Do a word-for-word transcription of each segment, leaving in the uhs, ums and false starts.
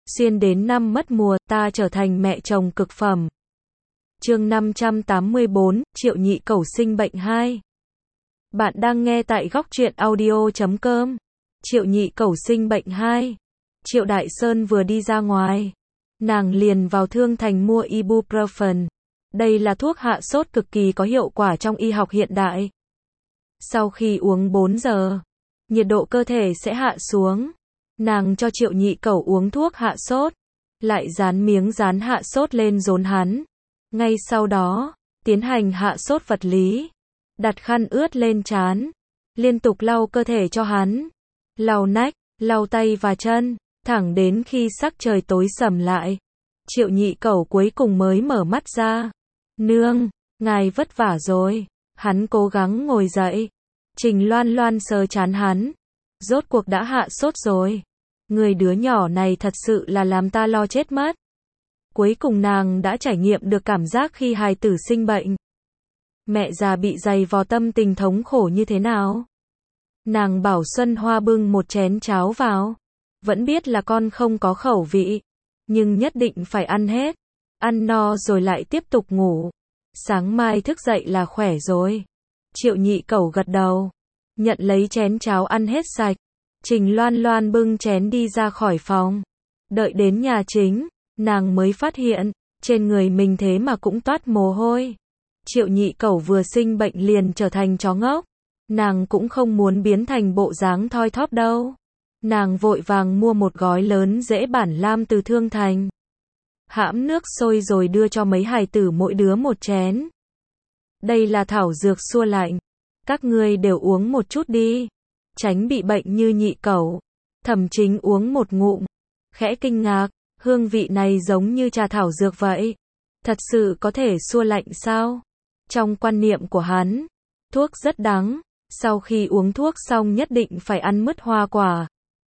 Xuyên đến năm mất mùa, ta trở thành mẹ chồng cực phẩm. Chương năm trăm tám mươi bốn, Triệu Nhị Cẩu sinh bệnh hai. Bạn đang nghe tại góc truyện audio chấm com. Triệu Nhị Cẩu sinh bệnh hai. Triệu Đại Sơn vừa đi ra ngoài, nàng liền vào Thương Thành mua ibuprofen. Đây là thuốc hạ sốt cực kỳ có hiệu quả trong y học hiện đại. Sau khi uống bốn giờ, nhiệt độ cơ thể sẽ hạ xuống. Nàng cho Triệu Nhị Cẩu uống thuốc hạ sốt, lại dán miếng dán hạ sốt lên rốn hắn. Ngay sau đó, tiến hành hạ sốt vật lý, đặt khăn ướt lên trán, liên tục lau cơ thể cho hắn, lau nách, lau tay và chân, thẳng đến khi sắc trời tối sầm lại. Triệu Nhị Cẩu cuối cùng mới mở mắt ra. Nương, ngài vất vả rồi. Hắn cố gắng ngồi dậy. Trình Loan Loan sờ trán hắn. Rốt cuộc đã hạ sốt rồi. Người đứa nhỏ này thật sự là làm ta lo chết mất. Cuối cùng nàng đã trải nghiệm được cảm giác khi hài tử sinh bệnh. Mẹ già bị dày vò tâm tình thống khổ như thế nào. Nàng bảo Xuân Hoa bưng một chén cháo vào. Vẫn biết là con không có khẩu vị, nhưng nhất định phải ăn hết. Ăn no rồi lại tiếp tục ngủ. Sáng mai thức dậy là khỏe rồi. Triệu Nhị Cẩu gật đầu, nhận lấy chén cháo ăn hết sạch. Trình Loan Loan bưng chén đi ra khỏi phòng. Đợi đến nhà chính, nàng mới phát hiện, trên người mình thế mà cũng toát mồ hôi. Triệu Nhị Cẩu vừa sinh bệnh liền trở thành chó ngốc. Nàng cũng không muốn biến thành bộ dáng thoi thóp đâu. Nàng vội vàng mua một gói lớn rễ bản lam từ Thương Thành. Hãm nước sôi rồi đưa cho mấy hài tử mỗi đứa một chén. Đây là thảo dược xua lạnh. Các ngươi đều uống một chút đi. Tránh bị bệnh như Nhị Cẩu. Thẩm Chính uống một ngụm. Khẽ kinh ngạc, hương vị này giống như trà thảo dược vậy. Thật sự có thể xua lạnh sao? Trong quan niệm của hắn, thuốc rất đắng. Sau khi uống thuốc xong nhất định phải ăn mứt hoa quả.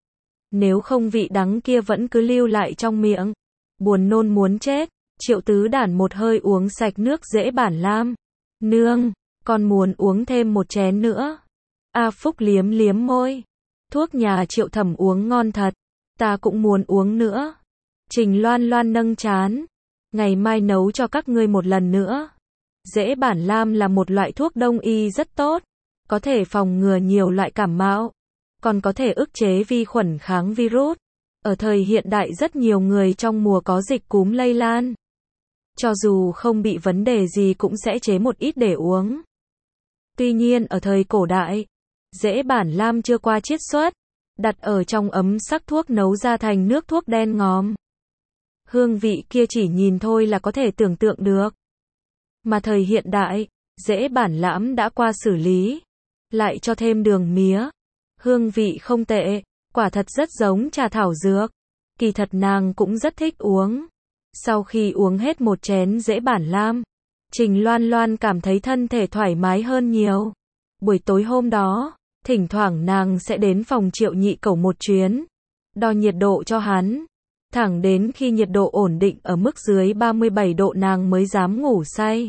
Nếu không vị đắng kia vẫn cứ lưu lại trong miệng. Buồn nôn muốn chết. Triệu Tứ Đản một hơi uống sạch nước rễ bản lam. Nương, con muốn uống thêm một chén nữa. A Phúc liếm liếm môi. Thuốc nhà Triệu Thẩm uống ngon thật. Ta cũng muốn uống nữa. Trình Loan Loan nâng trán. Ngày mai nấu cho các ngươi một lần nữa. Rễ bản lam là một loại thuốc đông y rất tốt. Có thể phòng ngừa nhiều loại cảm mạo. Còn có thể ức chế vi khuẩn kháng virus. Ở thời hiện đại rất nhiều người trong mùa có dịch cúm lây lan. Cho dù không bị vấn đề gì cũng sẽ chế một ít để uống. Tuy nhiên ở thời cổ đại, rễ bản lam chưa qua chiết xuất, đặt ở trong ấm sắc thuốc nấu ra thành nước thuốc đen ngòm. Hương vị kia chỉ nhìn thôi là có thể tưởng tượng được. Mà thời hiện đại, rễ bản lam đã qua xử lý, lại cho thêm đường mía. Hương vị không tệ, quả thật rất giống trà thảo dược. Kỳ thật nàng cũng rất thích uống. Sau khi uống hết một chén rễ bản lam, Trình Loan Loan cảm thấy thân thể thoải mái hơn nhiều. Buổi tối hôm đó, thỉnh thoảng nàng sẽ đến phòng Triệu Nhị Cẩu một chuyến, đo nhiệt độ cho hắn. Thẳng đến khi nhiệt độ ổn định ở mức dưới ba mươi bảy độ nàng mới dám ngủ say.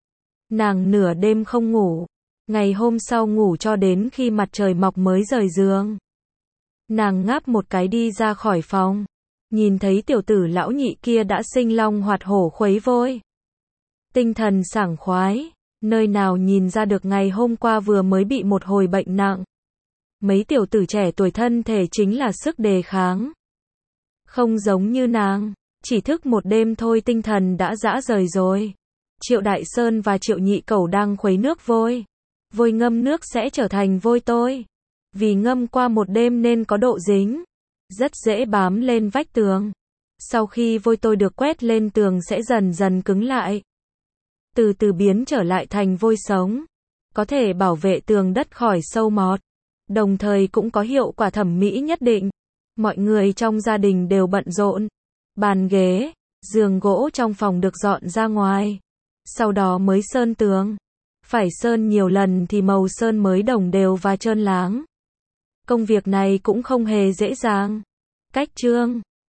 Nàng nửa đêm không ngủ. Ngày hôm sau ngủ cho đến khi mặt trời mọc mới rời giường. Nàng ngáp một cái đi ra khỏi phòng. Nhìn thấy tiểu tử lão nhị kia đã sinh long hoạt hổ khuấy vôi. Tinh thần sảng khoái. Nơi nào nhìn ra được ngày hôm qua vừa mới bị một hồi bệnh nặng. Mấy tiểu tử trẻ tuổi thân thể chính là sức đề kháng. Không giống như nàng. Chỉ thức một đêm thôi tinh thần đã rã rời rồi. Triệu Đại Sơn và Triệu Nhị Cẩu đang khuấy nước vôi. Vôi ngâm nước sẽ trở thành vôi tôi. Vì ngâm qua một đêm nên có độ dính. Rất dễ bám lên vách tường. Sau khi vôi tôi được quét lên tường sẽ dần dần cứng lại. Từ từ biến trở lại thành vôi sống. Có thể bảo vệ tường đất khỏi sâu mọt. Đồng thời cũng có hiệu quả thẩm mỹ nhất định. Mọi người trong gia đình đều bận rộn. Bàn ghế, giường gỗ trong phòng được dọn ra ngoài. Sau đó mới sơn tường. Phải sơn nhiều lần thì màu sơn mới đồng đều và trơn láng. Công việc này cũng không hề dễ dàng. Cách chương